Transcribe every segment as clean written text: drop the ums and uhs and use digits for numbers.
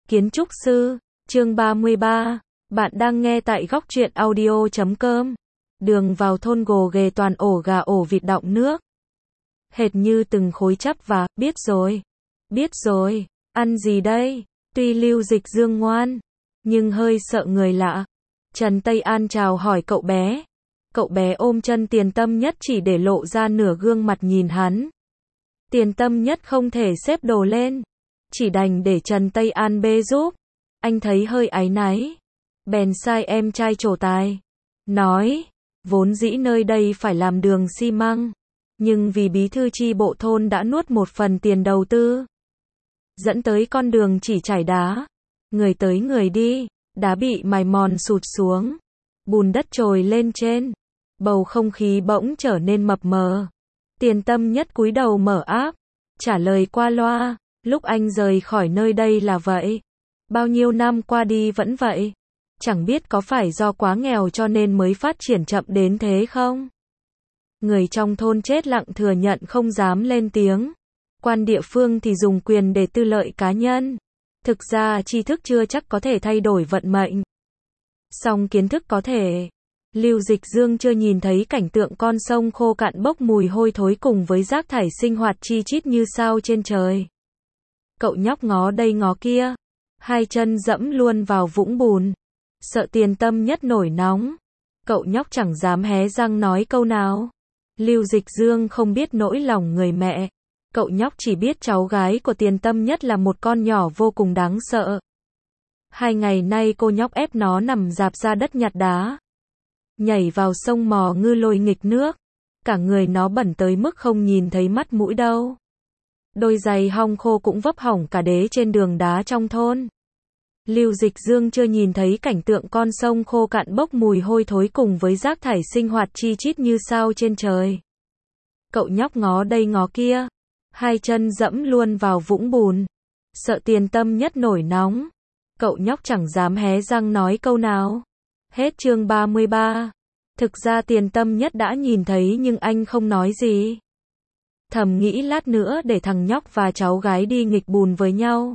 Kiến trúc sư, chương 33. Bạn đang nghe tại góc truyện audio.com. Đường vào thôn gồ ghề toàn ổ gà ổ vịt đọng nước. Hệt như từng khối chắp và, biết rồi, ăn gì đây? Tuy Lưu Dịch Dương ngoan, nhưng hơi sợ người lạ. Trần Tây An chào hỏi cậu bé. Cậu bé ôm chân Tiền Tâm Nhất chỉ để lộ ra nửa gương mặt nhìn hắn. Tiền Tâm Nhất không thể xếp đồ lên, chỉ đành để Trần Tây An bê giúp. Anh thấy hơi áy náy, bèn sai em trai trổ tài, nói, vốn dĩ nơi đây phải làm đường xi măng, nhưng vì bí thư chi bộ thôn đã nuốt một phần tiền đầu tư, dẫn tới con đường chỉ trải đá, người tới người đi, đá bị mài mòn sụt xuống, bùn đất trồi lên trên, bầu không khí bỗng trở nên mập mờ. Tiền Tâm Nhất cúi đầu mở áp, trả lời qua loa, lúc anh rời khỏi nơi đây là vậy, bao nhiêu năm qua đi vẫn vậy, chẳng biết có phải do quá nghèo cho nên mới phát triển chậm đến thế không? Người trong thôn chết lặng thừa nhận không dám lên tiếng, quan địa phương thì dùng quyền để tư lợi cá nhân. Thực ra tri thức chưa chắc có thể thay đổi vận mệnh, song kiến thức có thể. Lưu Dịch Dương chưa nhìn thấy cảnh tượng con sông khô cạn bốc mùi hôi thối cùng với rác thải sinh hoạt chi chít như sao trên trời. Cậu nhóc ngó đây ngó kia, hai chân dẫm luôn vào vũng bùn, sợ Tiền Tâm Nhất nổi nóng. Cậu nhóc chẳng dám hé răng nói câu nào. Lưu Dịch Dương không biết nỗi lòng người mẹ. Cậu nhóc chỉ biết cháu gái của Tiền Tâm Nhất là một con nhỏ vô cùng đáng sợ. 2 ngày nay cô nhóc ép nó nằm rạp ra đất nhặt đá, nhảy vào sông mò ngư lội nghịch nước. Cả người nó bẩn tới mức không nhìn thấy mắt mũi đâu. Đôi giày hong khô cũng vấp hỏng cả đế trên đường đá trong thôn. Lưu Dịch Dương chưa nhìn thấy cảnh tượng con sông khô cạn bốc mùi hôi thối cùng với rác thải sinh hoạt chi chít như sao trên trời. Cậu nhóc ngó đây ngó kia, hai chân dẫm luôn vào vũng bùn, sợ Tiền Tâm Nhất nổi nóng. Cậu nhóc chẳng dám hé răng nói câu nào. Hết chương 33. Thực ra Tiền Tâm Nhất đã nhìn thấy nhưng anh không nói gì. Thầm nghĩ lát nữa để thằng nhóc và cháu gái đi nghịch bùn với nhau.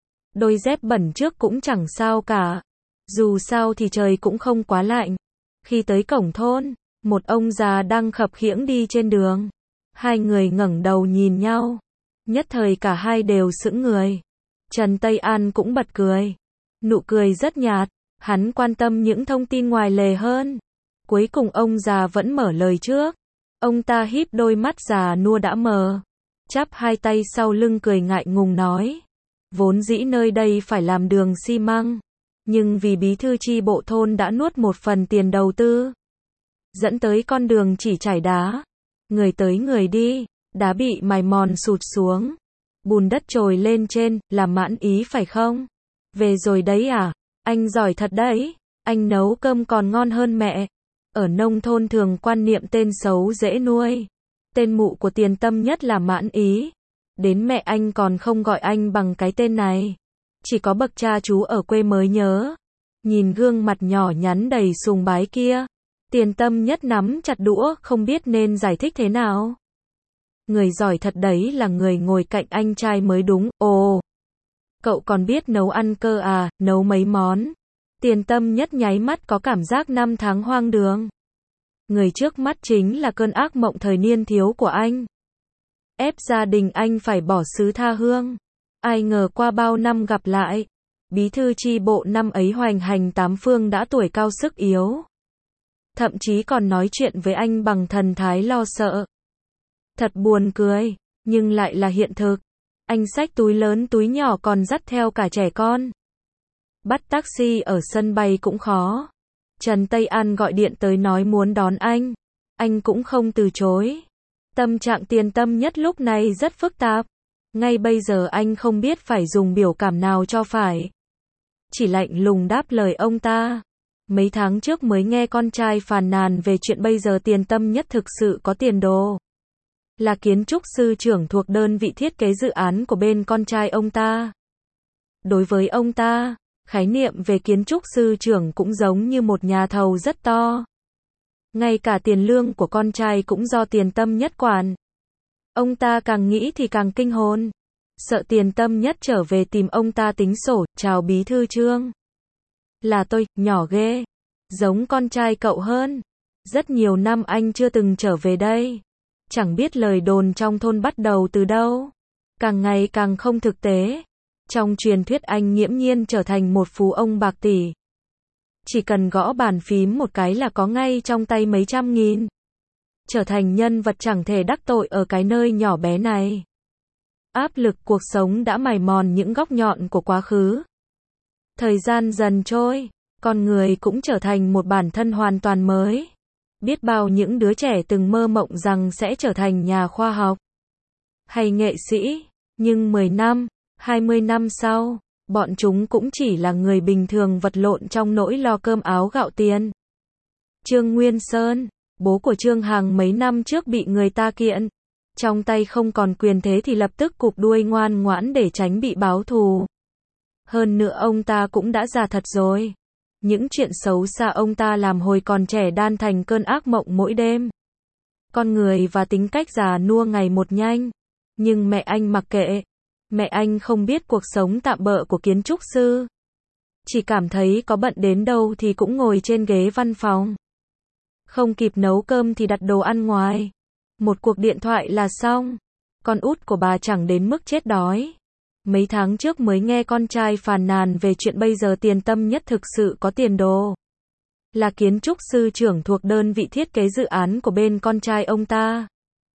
Đôi dép bẩn trước cũng chẳng sao cả. Dù sao thì trời cũng không quá lạnh. Khi tới cổng thôn, một ông già đang khập khiễng đi trên đường. Hai người ngẩng đầu nhìn nhau. Nhất thời cả hai đều sững người. Trần Tây An cũng bật cười. Nụ cười rất nhạt. Hắn quan tâm những thông tin ngoài lề hơn. Cuối cùng ông già vẫn mở lời trước. Ông ta híp đôi mắt già nua đã mờ, chắp hai tay sau lưng cười ngại ngùng nói. Vốn dĩ nơi đây phải làm đường xi măng, nhưng vì bí thư chi bộ thôn đã nuốt một phần tiền đầu tư, dẫn tới con đường chỉ trải đá, người tới người đi, đá bị mài mòn sụt xuống, bùn đất trồi lên trên, làm mãn ý phải không? Về rồi đấy à? Anh giỏi thật đấy, anh nấu cơm còn ngon hơn mẹ. Ở nông thôn thường quan niệm tên xấu dễ nuôi. Tên mụ của Tiền Tâm Nhất là Mãn Ý. Đến mẹ anh còn không gọi anh bằng cái tên này. Chỉ có bậc cha chú ở quê mới nhớ. Nhìn gương mặt nhỏ nhắn đầy sùng bái kia, Tiền Tâm Nhất nắm chặt đũa không biết nên giải thích thế nào. Người giỏi thật đấy là người ngồi cạnh anh trai mới đúng. Ồ, cậu còn biết nấu ăn cơ à, nấu mấy món? Tiền Tâm Nhất nháy mắt có cảm giác 5 tháng hoang đường. Người trước mắt chính là cơn ác mộng thời niên thiếu của anh. Ép gia đình anh phải bỏ xứ tha hương. Ai ngờ qua bao năm gặp lại, bí thư chi bộ năm ấy hoành hành 8 phương đã tuổi cao sức yếu. Thậm chí còn nói chuyện với anh bằng thần thái lo sợ. Thật buồn cười, nhưng lại là hiện thực. Anh xách túi lớn túi nhỏ còn dắt theo cả trẻ con. Bắt taxi ở sân bay cũng khó. Trần Tây An gọi điện tới nói muốn đón anh cũng không từ chối. Tâm trạng Tiền Tâm Nhất lúc này rất phức tạp. Ngay bây giờ anh không biết phải dùng biểu cảm nào cho phải. Chỉ lạnh lùng đáp lời ông ta. Mấy tháng trước mới nghe con trai phàn nàn về chuyện bây giờ Tiền Tâm Nhất thực sự có tiền đồ. Là kiến trúc sư trưởng thuộc đơn vị thiết kế dự án của bên con trai ông ta. Đối với ông ta, khái niệm về kiến trúc sư trưởng cũng giống như một nhà thầu rất to. Ngay cả tiền lương của con trai cũng do Tiền Tâm Nhất quản. Ông ta càng nghĩ thì càng kinh hồn. Sợ Tiền Tâm Nhất trở về tìm ông ta tính sổ, chào bí thư Trương. Là tôi, nhỏ ghê. Giống con trai cậu hơn. Rất nhiều năm anh chưa từng trở về đây. Chẳng biết lời đồn trong thôn bắt đầu từ đâu. Càng ngày càng không thực tế. Trong truyền thuyết anh nghiễm nhiên trở thành một phú ông bạc tỷ. Chỉ cần gõ bàn phím một cái là có ngay trong tay mấy trăm nghìn. Trở thành nhân vật chẳng thể đắc tội ở cái nơi nhỏ bé này. Áp lực cuộc sống đã mài mòn những góc nhọn của quá khứ. Thời gian dần trôi, con người cũng trở thành một bản thân hoàn toàn mới. Biết bao những đứa trẻ từng mơ mộng rằng sẽ trở thành nhà khoa học hay nghệ sĩ, nhưng 10 năm, 20 năm sau, bọn chúng cũng chỉ là người bình thường vật lộn trong nỗi lo cơm áo gạo tiền. Trương Nguyên Sơn, bố của Trương Hằng mấy năm trước bị người ta kiện. Trong tay không còn quyền thế thì lập tức cụp đuôi ngoan ngoãn để tránh bị báo thù. Hơn nữa ông ta cũng đã già thật rồi. Những chuyện xấu xa ông ta làm hồi còn trẻ đan thành cơn ác mộng mỗi đêm. Con người và tính cách già nua ngày một nhanh. Nhưng mẹ anh mặc kệ. Mẹ anh không biết cuộc sống tạm bợ của kiến trúc sư. Chỉ cảm thấy có bận đến đâu thì cũng ngồi trên ghế văn phòng. Không kịp nấu cơm thì đặt đồ ăn ngoài. Một cuộc điện thoại là xong. Con út của bà chẳng đến mức chết đói. Mấy tháng trước mới nghe con trai phàn nàn về chuyện bây giờ Tiền Tâm Nhất thực sự có tiền đồ. Là kiến trúc sư trưởng thuộc đơn vị thiết kế dự án của bên con trai ông ta.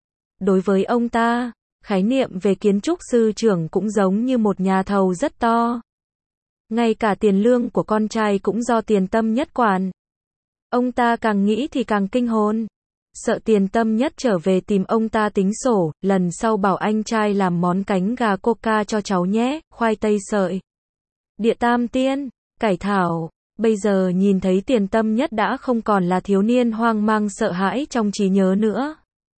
Đối với ông ta, khái niệm về kiến trúc sư trưởng cũng giống như một nhà thầu rất to. Ngay cả tiền lương của con trai cũng do Tiền Tâm Nhất quản. Ông ta càng nghĩ thì càng kinh hồn. Sợ Tiền Tâm Nhất trở về tìm ông ta tính sổ, lần sau bảo anh trai làm món cánh gà coca cho cháu nhé, khoai tây sợi, địa tam tiên, cải thảo. Bây giờ nhìn thấy Tiền Tâm Nhất đã không còn là thiếu niên hoang mang sợ hãi trong trí nhớ nữa.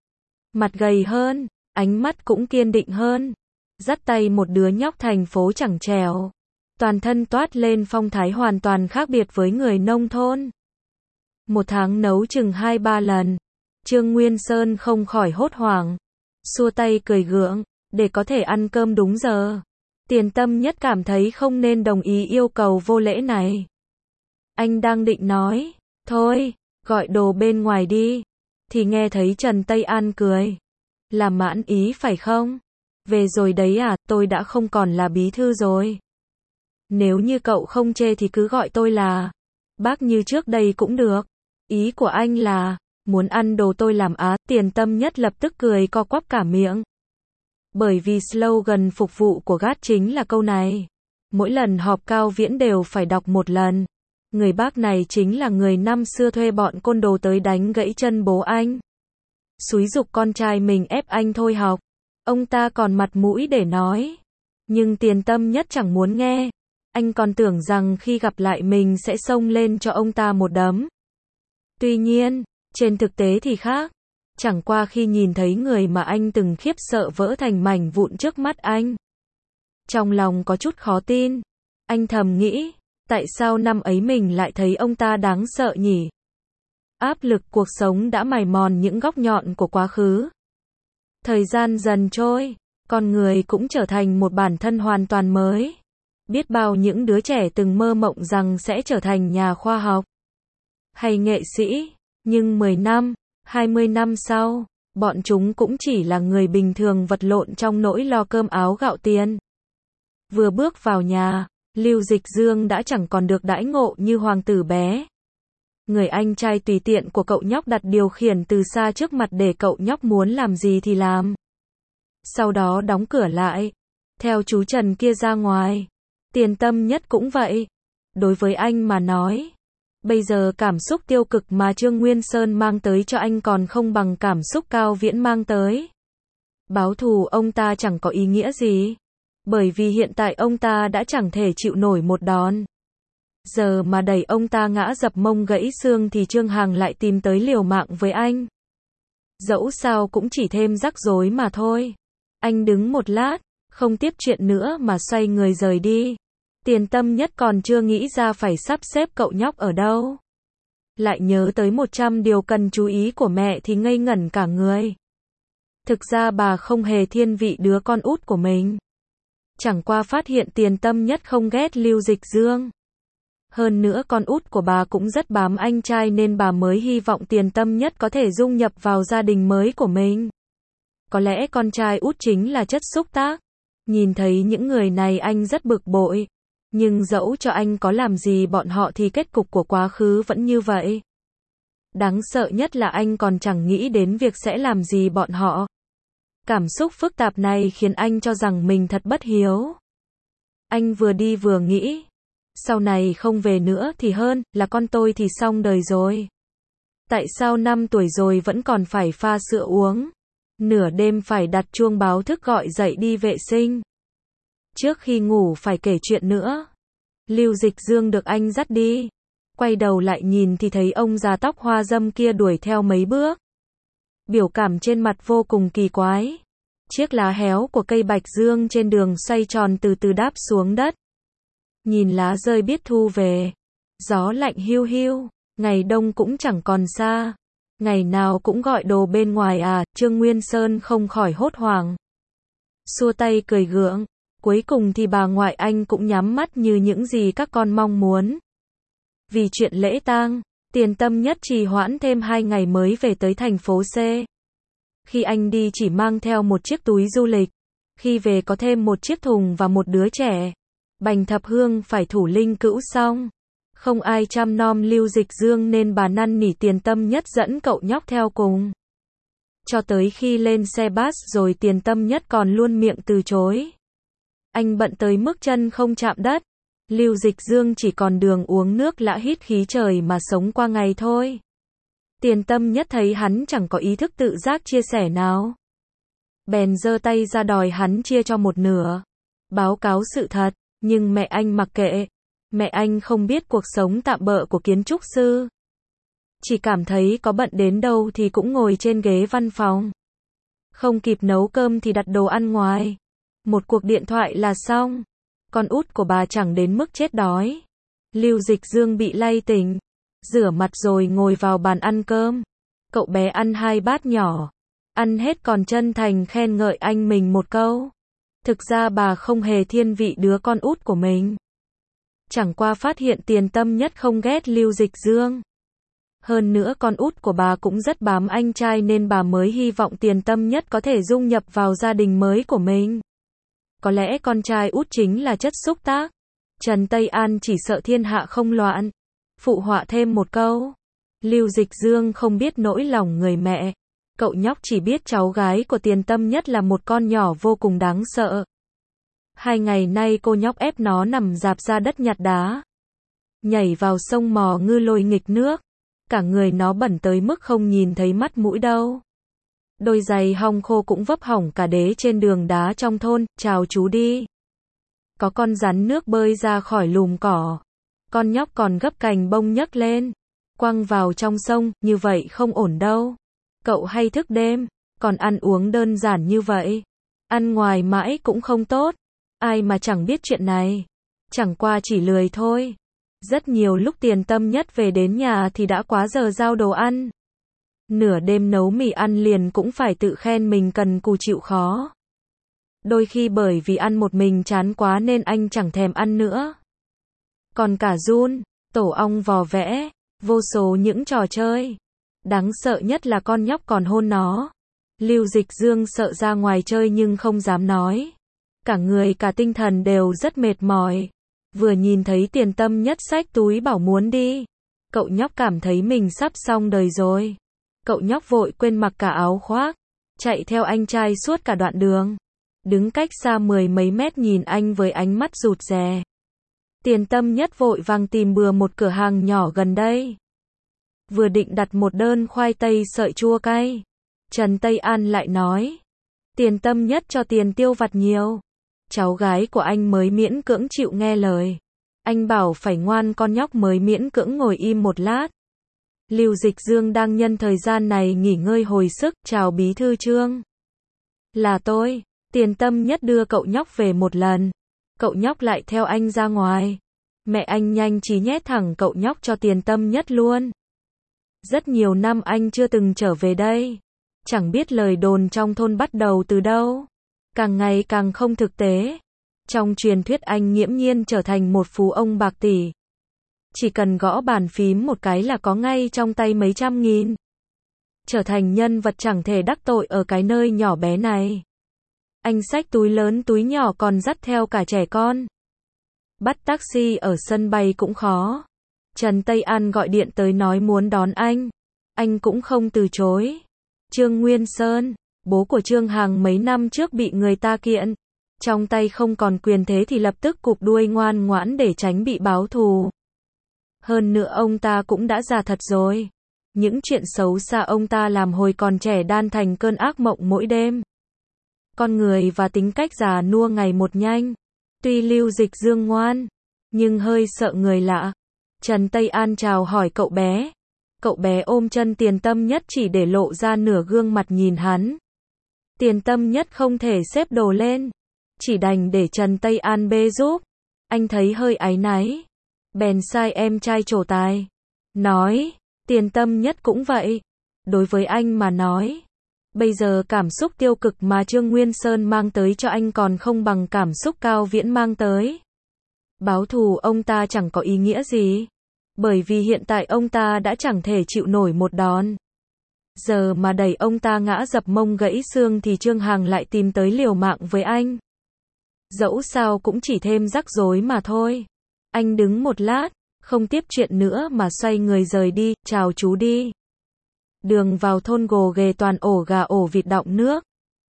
Mặt gầy hơn, ánh mắt cũng kiên định hơn. Dắt tay một đứa nhóc thành phố chẳng trèo. Toàn thân toát lên phong thái hoàn toàn khác biệt với người nông thôn. Một tháng nấu chừng 2-3 lần. Trương Nguyên Sơn không khỏi hốt hoảng. Xua tay cười gượng, để có thể ăn cơm đúng giờ. Tiền Tâm Nhất cảm thấy không nên đồng ý yêu cầu vô lễ này. Anh đang định nói, thôi, gọi đồ bên ngoài đi. Thì nghe thấy Trần Tây An cười. Là mãn ý phải không? Về rồi đấy à, tôi đã không còn là bí thư rồi. Nếu như cậu không chê thì cứ gọi tôi là bác như trước đây cũng được. Ý của anh là muốn ăn đồ tôi làm á. Tiền Tâm Nhất lập tức cười co quắp cả miệng. Bởi vì slogan phục vụ của GAT chính là câu này. Mỗi lần họp cao viễn đều phải đọc một lần. Người bác này chính là người năm xưa thuê bọn côn đồ tới đánh gãy chân bố anh. Xúi giục con trai mình ép anh thôi học. Ông ta còn mặt mũi để nói. Nhưng Tiền Tâm Nhất chẳng muốn nghe. Anh còn tưởng rằng khi gặp lại mình sẽ xông lên cho ông ta một đấm. Tuy nhiên, trên thực tế thì khác. Chẳng qua khi nhìn thấy người mà anh từng khiếp sợ vỡ thành mảnh vụn trước mắt anh. Trong lòng có chút khó tin. Anh thầm nghĩ, tại sao năm ấy mình lại thấy ông ta đáng sợ nhỉ? Áp lực cuộc sống đã mài mòn những góc nhọn của quá khứ. Thời gian dần trôi, con người cũng trở thành một bản thân hoàn toàn mới. Biết bao những đứa trẻ từng mơ mộng rằng sẽ trở thành nhà khoa học hay nghệ sĩ, nhưng 10 năm, 20 năm sau, bọn chúng cũng chỉ là người bình thường vật lộn trong nỗi lo cơm áo gạo tiền. Vừa bước vào nhà, Lưu Dịch Dương đã chẳng còn được đãi ngộ như hoàng tử bé. Người anh trai tùy tiện của cậu nhóc đặt điều khiển từ xa trước mặt để cậu nhóc muốn làm gì thì làm. Sau đó đóng cửa lại, theo chú Trần kia ra ngoài. Tiền Tâm Nhất cũng vậy. Đối với anh mà nói, bây giờ cảm xúc tiêu cực mà Trương Nguyên Sơn mang tới cho anh còn không bằng cảm xúc Cao Viễn mang tới. Báo thù ông ta chẳng có ý nghĩa gì. Bởi vì hiện tại ông ta đã chẳng thể chịu nổi một đòn. Giờ mà đẩy ông ta ngã dập mông gãy xương thì Trương Hằng lại tìm tới liều mạng với anh. Dẫu sao cũng chỉ thêm rắc rối mà thôi. Anh đứng một lát, không tiếp chuyện nữa mà xoay người rời đi. Tiền Tâm Nhất còn chưa nghĩ ra phải sắp xếp cậu nhóc ở đâu. Lại nhớ tới 100 điều cần chú ý của mẹ thì ngây ngẩn cả người. Thực ra bà không hề thiên vị đứa con út của mình. Chẳng qua phát hiện Tiền Tâm Nhất không ghét Lưu Dịch Dương. Hơn nữa con út của bà cũng rất bám anh trai nên bà mới hy vọng Tiền Tâm Nhất có thể dung nhập vào gia đình mới của mình. Có lẽ con trai út chính là chất xúc tác. Nhìn thấy những người này anh rất bực bội. Nhưng dẫu cho anh có làm gì bọn họ thì kết cục của quá khứ vẫn như vậy. Đáng sợ nhất là anh còn chẳng nghĩ đến việc sẽ làm gì bọn họ. Cảm xúc phức tạp này khiến anh cho rằng mình thật bất hiếu. Anh vừa đi vừa nghĩ. Sau này không về nữa thì hơn, là con tôi thì xong đời rồi. Tại sao 5 tuổi rồi vẫn còn phải pha sữa uống? Nửa đêm phải đặt chuông báo thức gọi dậy đi vệ sinh. Trước khi ngủ phải kể chuyện nữa. Lưu Dịch Dương được anh dắt đi. Quay đầu lại nhìn thì thấy ông già tóc hoa râm kia đuổi theo mấy bước. Biểu cảm trên mặt vô cùng kỳ quái. Chiếc lá héo của cây bạch dương trên đường xoay tròn từ từ đáp xuống đất. Nhìn lá rơi biết thu về. Gió lạnh hiu hiu. Ngày đông cũng chẳng còn xa. Ngày nào cũng gọi đồ bên ngoài à, Trương Nguyên Sơn không khỏi hốt hoảng. Xua tay cười gượng. Cuối cùng thì bà ngoại anh cũng nhắm mắt như những gì các con mong muốn. Vì chuyện lễ tang, Tiền Tâm Nhất trì hoãn thêm 2 ngày mới về tới thành phố C. Khi anh đi chỉ mang theo một chiếc túi du lịch. Khi về có thêm một chiếc thùng và một đứa trẻ. Bành Thập Hương phải thủ linh cữu xong. Không ai chăm nom Lưu Dịch Dương nên bà năn nỉ Tiền Tâm Nhất dẫn cậu nhóc theo cùng. Cho tới khi lên xe bus rồi Tiền Tâm Nhất còn luôn miệng từ chối. Anh bận tới mức chân không chạm đất. Lưu Dịch Dương chỉ còn đường uống nước lã hít khí trời mà sống qua ngày thôi. Tiền Tâm Nhất thấy hắn chẳng có ý thức tự giác chia sẻ nào. Bèn giơ tay ra đòi hắn chia cho một nửa. Báo cáo sự thật, nhưng mẹ anh mặc kệ. Mẹ anh không biết cuộc sống tạm bợ của kiến trúc sư. Chỉ cảm thấy có bận đến đâu thì cũng ngồi trên ghế văn phòng. Không kịp nấu cơm thì đặt đồ ăn ngoài. Một cuộc điện thoại là xong. Con út của bà chẳng đến mức chết đói. Lưu Dịch Dương bị lay tỉnh. Rửa mặt rồi ngồi vào bàn ăn cơm. Cậu bé ăn 2 bát nhỏ. Ăn hết còn chân thành khen ngợi anh mình một câu. Thực ra bà không hề thiên vị đứa con út của mình. Chẳng qua phát hiện Tiền Tâm Nhất không ghét Lưu Dịch Dương. Hơn nữa con út của bà cũng rất bám anh trai nên bà mới hy vọng Tiền Tâm Nhất có thể dung nhập vào gia đình mới của mình. Có lẽ con trai út chính là chất xúc tác. Trần Tây An chỉ sợ thiên hạ không loạn. Phụ họa thêm một câu. Lưu Dịch Dương không biết nỗi lòng người mẹ. Cậu nhóc chỉ biết cháu gái của Tiền Tâm Nhất là một con nhỏ vô cùng đáng sợ. 2 ngày nay cô nhóc ép nó nằm rạp ra đất nhặt đá. Nhảy vào sông mò ngư lội nghịch nước. Cả người nó bẩn tới mức không nhìn thấy mắt mũi đâu. Đôi giày hong khô cũng vấp hỏng cả đế trên đường đá trong thôn, chào chú đi. Có con rắn nước bơi ra khỏi lùm cỏ. Con nhóc còn gấp cành bông nhấc lên. Quăng vào trong sông, như vậy không ổn đâu. Cậu hay thức đêm, còn ăn uống đơn giản như vậy. Ăn ngoài mãi cũng không tốt. Ai mà chẳng biết chuyện này. Chẳng qua chỉ lười thôi. Rất nhiều lúc Tiền Tâm Nhất về đến nhà thì đã quá giờ giao đồ ăn. Nửa đêm nấu mì ăn liền cũng phải tự khen mình cần cù chịu khó. Đôi khi bởi vì ăn một mình chán quá nên anh chẳng thèm ăn nữa. Còn cả giun, tổ ong vò vẽ, vô số những trò chơi. Đáng sợ nhất là con nhóc còn hôn nó. Lưu Dịch Dương sợ ra ngoài chơi nhưng không dám nói. Cả người cả tinh thần đều rất mệt mỏi. Vừa nhìn thấy Tiền Tâm Nhất xách túi bảo muốn đi. Cậu nhóc cảm thấy mình sắp xong đời rồi. Cậu nhóc vội quên mặc cả áo khoác. Chạy theo anh trai suốt cả đoạn đường. Đứng cách xa 10 mấy mét nhìn anh với ánh mắt rụt rè. Tiền Tâm Nhất vội vàng tìm bừa một cửa hàng nhỏ gần đây. Vừa định đặt một đơn khoai tây sợi chua cay. Trần Tây An lại nói. Tiền Tâm Nhất cho tiền tiêu vặt nhiều. Cháu gái của anh mới miễn cưỡng chịu nghe lời. Anh bảo phải ngoan con nhóc mới miễn cưỡng ngồi im một lát. Lưu Dịch Dương đang nhân thời gian này nghỉ ngơi hồi sức, chào bí thư Trương. Là tôi. Tiền Tâm Nhất đưa cậu nhóc về một lần. Cậu nhóc lại theo anh ra ngoài. Mẹ anh nhanh trí nhét thẳng cậu nhóc cho Tiền Tâm Nhất luôn. Rất nhiều năm anh chưa từng trở về đây. Chẳng biết lời đồn trong thôn bắt đầu từ đâu. Càng ngày càng không thực tế. Trong truyền thuyết anh nghiễm nhiên trở thành một phú ông bạc tỷ. Chỉ cần gõ bàn phím một cái là có ngay trong tay mấy trăm nghìn. Trở thành nhân vật chẳng thể đắc tội ở cái nơi nhỏ bé này. Anh xách túi lớn túi nhỏ còn dắt theo cả trẻ con. Bắt taxi ở sân bay cũng khó. Trần Tây An gọi điện tới nói muốn đón anh cũng không từ chối. Trương Nguyên Sơn, bố của Trương Hằng mấy năm trước bị người ta kiện. Trong tay không còn quyền thế thì lập tức cụp đuôi ngoan ngoãn để tránh bị báo thù. Hơn nữa ông ta cũng đã già thật rồi. Những chuyện xấu xa ông ta làm hồi còn trẻ đan thành cơn ác mộng mỗi đêm. Con người và tính cách già nua ngày một nhanh. Tuy Lưu Dịch Dương ngoan, nhưng hơi sợ người lạ. Trần Tây An chào hỏi cậu bé. Cậu bé ôm chân Tiền Tâm Nhất chỉ để lộ ra nửa gương mặt nhìn hắn. Tiền Tâm Nhất không thể xếp đồ lên. Chỉ đành để Trần Tây An bê giúp. Anh thấy hơi áy náy. Bèn sai em trai trổ tài. Nói, Tiền Tâm Nhất cũng vậy. Đối với anh mà nói. Bây giờ cảm xúc tiêu cực mà Trương Nguyên Sơn mang tới cho anh còn không bằng cảm xúc Cao Viễn mang tới. Báo thù ông ta chẳng có ý nghĩa gì. Bởi vì hiện tại ông ta đã chẳng thể chịu nổi một đòn. Giờ mà đẩy ông ta ngã dập mông gãy xương thì Trương Hằng lại tìm tới liều mạng với anh. Dẫu sao cũng chỉ thêm rắc rối mà thôi. Anh đứng một lát, không tiếp chuyện nữa mà xoay người rời đi, chào chú đi. Đường vào thôn gồ ghề toàn ổ gà ổ vịt đọng nước.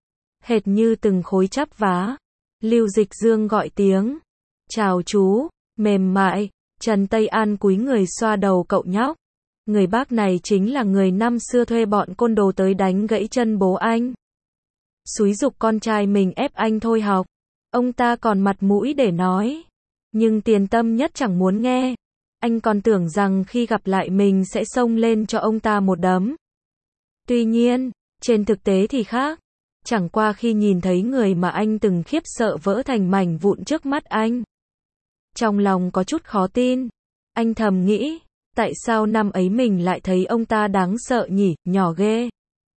Hệt như từng khối chắp vá. Lưu Dịch Dương gọi tiếng. Chào chú, mềm mại. Trần Tây An cúi người xoa đầu cậu nhóc. Người bác này chính là người năm xưa thuê bọn côn đồ tới đánh gãy chân bố anh. Xúi giục con trai mình ép anh thôi học. Ông ta còn mặt mũi để nói. Nhưng Tiền Tâm Nhất chẳng muốn nghe. Anh còn tưởng rằng khi gặp lại mình sẽ xông lên cho ông ta một đấm. Tuy nhiên, trên thực tế thì khác. Chẳng qua khi nhìn thấy người mà anh từng khiếp sợ vỡ thành mảnh vụn trước mắt anh. Trong lòng có chút khó tin. Anh thầm nghĩ, tại sao năm ấy mình lại thấy ông ta đáng sợ nhỉ, nhỏ ghê.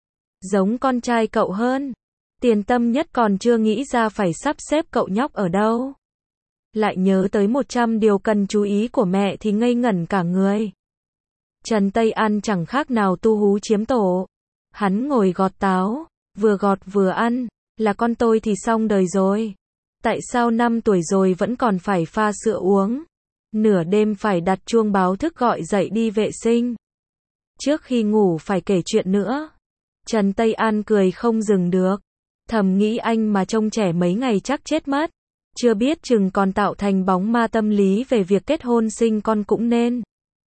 Giống con trai cậu hơn. Tiền Tâm Nhất còn chưa nghĩ ra phải sắp xếp cậu nhóc ở đâu. Lại nhớ tới 100 điều cần chú ý của mẹ thì ngây ngẩn cả người. Trần Tây An chẳng khác nào tu hú chiếm tổ. Hắn ngồi gọt táo, vừa gọt vừa ăn, là con tôi thì xong đời rồi. Tại sao 5 tuổi rồi vẫn còn phải pha sữa uống? Nửa đêm phải đặt chuông báo thức gọi dậy đi vệ sinh. Trước khi ngủ phải kể chuyện nữa. Trần Tây An cười không dừng được. Thầm nghĩ anh mà trông trẻ mấy ngày chắc chết mất. Chưa biết chừng còn tạo thành bóng ma tâm lý về việc kết hôn sinh con cũng nên.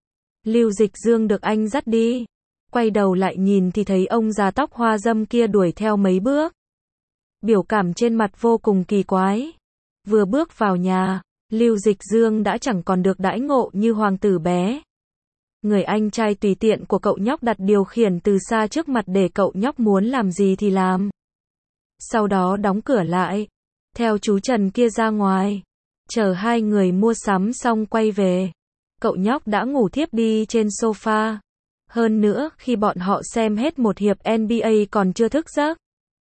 Lưu Dịch Dương được anh dắt đi. Quay đầu lại nhìn thì thấy ông già tóc hoa râm kia đuổi theo mấy bước. Biểu cảm trên mặt vô cùng kỳ quái. Vừa bước vào nhà, Lưu Dịch Dương đã chẳng còn được đãi ngộ như hoàng tử bé. Người anh trai tùy tiện của cậu nhóc đặt điều khiển từ xa trước mặt để cậu nhóc muốn làm gì thì làm. Sau đó đóng cửa lại. Theo chú Trần kia ra ngoài. Chờ hai người mua sắm xong quay về. Cậu nhóc đã ngủ thiếp đi trên sofa. Hơn nữa, khi bọn họ xem hết một hiệp NBA còn chưa thức giấc.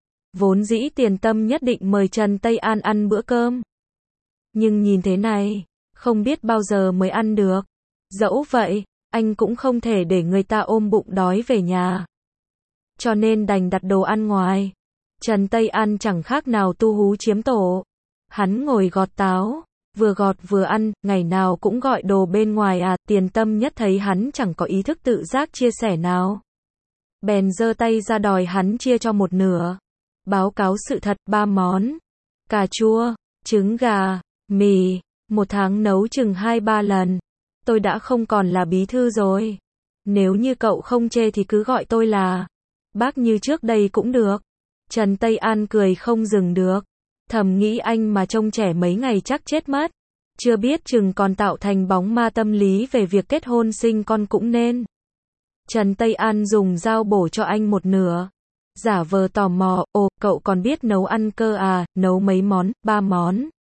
Vốn dĩ Tiền Tâm nhất định mời Trần Tây An ăn bữa cơm. Nhưng nhìn thế này, không biết bao giờ mới ăn được. Dẫu vậy, anh cũng không thể để người ta ôm bụng đói về nhà. Cho nên đành đặt đồ ăn ngoài. Trần Tây An chẳng khác nào tu hú chiếm tổ. Hắn ngồi gọt táo, vừa gọt vừa ăn, ngày nào cũng gọi đồ bên ngoài à. Tiền Tâm Nhất thấy hắn chẳng có ý thức tự giác chia sẻ nào. Bèn giơ tay ra đòi hắn chia cho một nửa. Báo cáo sự thật, 3 món. Cà chua, trứng gà, mì, 1 tháng nấu chừng 2-3 lần. Tôi đã không còn là bí thư rồi. Nếu như cậu không chê thì cứ gọi tôi là bác như trước đây cũng được. Trần Tây An cười không dừng được. Thầm nghĩ anh mà trông trẻ mấy ngày chắc chết mất. Chưa biết chừng còn tạo thành bóng ma tâm lý về việc kết hôn sinh con cũng nên. Trần Tây An dùng dao bổ cho anh một nửa. Giả vờ tò mò, ồ, cậu còn biết nấu ăn cơ à, nấu mấy món, 3 món.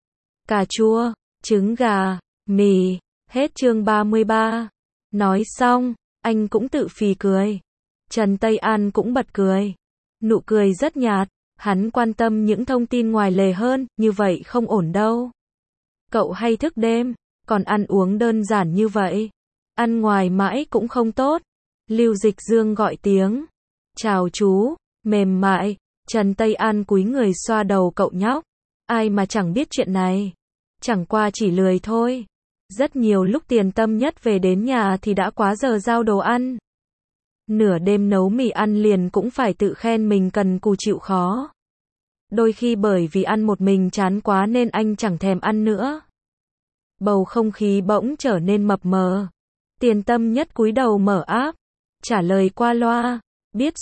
Cà chua, trứng gà, mì, hết chương 33. Nói xong, anh cũng tự phì cười. Trần Tây An cũng bật cười. Nụ cười rất nhạt, Hắn quan tâm những thông tin ngoài lề hơn, như vậy không ổn đâu. Cậu hay thức đêm, còn ăn uống đơn giản như vậy. Ăn ngoài mãi cũng không tốt. Lưu Dịch Dương gọi tiếng. Chào chú, mềm mại. Trần Tây An cúi người xoa đầu cậu nhóc. Ai mà chẳng biết chuyện này. Chẳng qua chỉ lười thôi. Rất nhiều lúc Tiền Tâm Nhất về đến nhà thì đã quá giờ giao đồ ăn. Nửa đêm nấu mì ăn liền cũng phải tự khen mình cần cù chịu khó. Đôi khi bởi vì ăn một mình chán quá nên anh chẳng thèm ăn nữa. Bầu không khí bỗng trở nên mập mờ. Tiền Tâm Nhất cúi đầu mở app, trả lời qua loa. Biết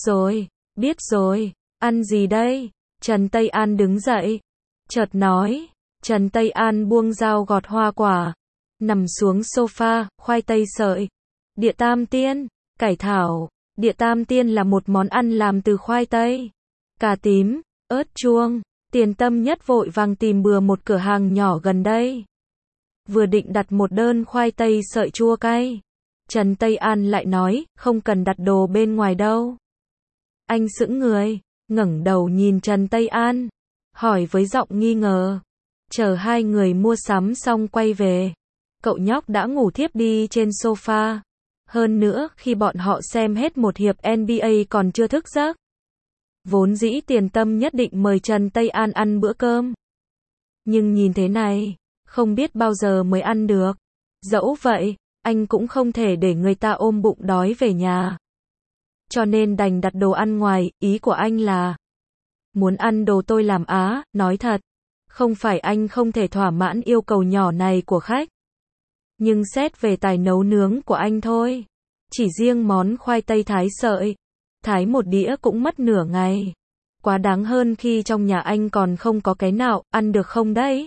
rồi, ăn gì đây? Trần Tây An đứng dậy, chợt nói. Trần Tây An buông dao gọt hoa quả, nằm xuống sofa, khoai tây sợi, địa tam tiên, cải thảo. Địa tam tiên là một món ăn làm từ khoai tây, cà tím, ớt chuông. Tiền Tâm Nhất vội vàng tìm bừa một cửa hàng nhỏ gần đây. Vừa định đặt một đơn khoai tây sợi chua cay, Trần Tây An lại nói, không cần đặt đồ bên ngoài đâu. Anh sững người, ngẩng đầu nhìn Trần Tây An, hỏi với giọng nghi ngờ. Chờ hai người mua sắm xong quay về, cậu nhóc đã ngủ thiếp đi trên sofa. Hơn nữa, khi bọn họ xem hết một hiệp NBA còn chưa thức giấc. Vốn dĩ Tiền Tâm nhất định mời Trần Tây An ăn bữa cơm. Nhưng nhìn thế này, không biết bao giờ mới ăn được. Dẫu vậy, anh cũng không thể để người ta ôm bụng đói về nhà. Cho nên đành đặt đồ ăn ngoài, ý của anh là muốn ăn đồ tôi làm á, nói thật. Không phải anh không thể thỏa mãn yêu cầu nhỏ này của khách. Nhưng xét về tài nấu nướng của anh thôi. Chỉ riêng món khoai tây thái sợi, thái một đĩa cũng mất nửa ngày. Quá đáng hơn khi trong nhà anh còn không có cái nào, ăn được không đấy?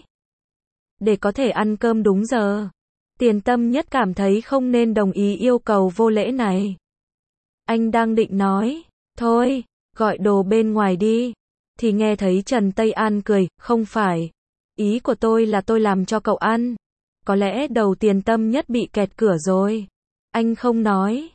Để có thể ăn cơm đúng giờ, Tiền Tâm Nhất cảm thấy không nên đồng ý yêu cầu vô lễ này. Anh đang định nói, thôi, gọi đồ bên ngoài đi. Thì nghe thấy Trần Tây An cười, không phải. Ý của tôi là tôi làm cho cậu ăn. Có lẽ đầu Tiền Tâm Nhất bị kẹt cửa rồi. Anh không nói,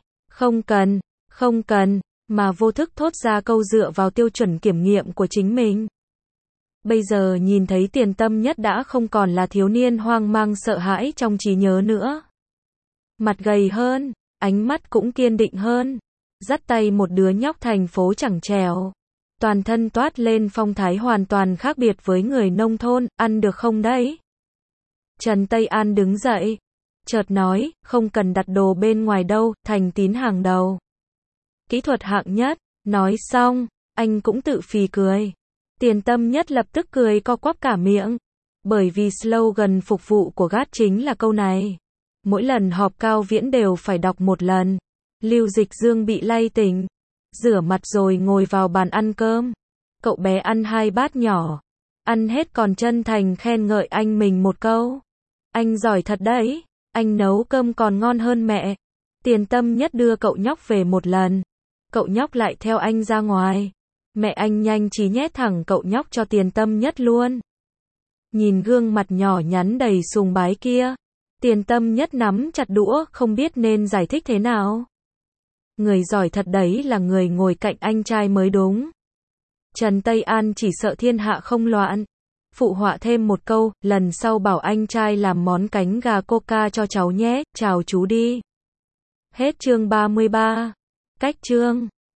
không cần, mà vô thức thốt ra câu dựa vào tiêu chuẩn kiểm nghiệm của chính mình. Bây giờ nhìn thấy Tiền Tâm Nhất đã không còn là thiếu niên hoang mang sợ hãi trong trí nhớ nữa. Mặt gầy hơn, ánh mắt cũng kiên định hơn. Dắt tay một đứa nhóc thành phố chẳng trèo. Toàn thân toát lên phong thái hoàn toàn khác biệt với người nông thôn, ăn được không đấy? Trần Tây An đứng dậy, chợt nói, không cần đặt đồ bên ngoài đâu, thành tín hàng đầu. Kỹ thuật hạng nhất, nói xong, anh cũng tự phì cười. Tiền Tâm Nhất lập tức cười co quắp cả miệng. Bởi vì slogan phục vụ của GAT chính là câu này. Mỗi lần họp cao viễn đều phải đọc một lần. Lưu Dịch Dương bị lay tỉnh. Rửa mặt rồi ngồi vào bàn ăn cơm. Cậu bé ăn 2 bát nhỏ. Ăn hết còn chân thành khen ngợi anh mình một câu. Anh giỏi thật đấy. Anh nấu cơm còn ngon hơn mẹ. Tiền Tâm Nhất đưa cậu nhóc về một lần. Cậu nhóc lại theo anh ra ngoài. Mẹ anh nhanh trí nhét thẳng cậu nhóc cho Tiền Tâm Nhất luôn. Nhìn gương mặt nhỏ nhắn đầy sùng bái kia, Tiền Tâm Nhất nắm chặt đũa, không biết nên giải thích thế nào. Người giỏi thật đấy là người ngồi cạnh anh trai mới đúng. Trần Tây An chỉ sợ thiên hạ không loạn. Phụ họa thêm một câu, lần sau bảo anh trai làm món cánh gà coca cho cháu nhé, chào chú đi. Hết chương 33. Cách chương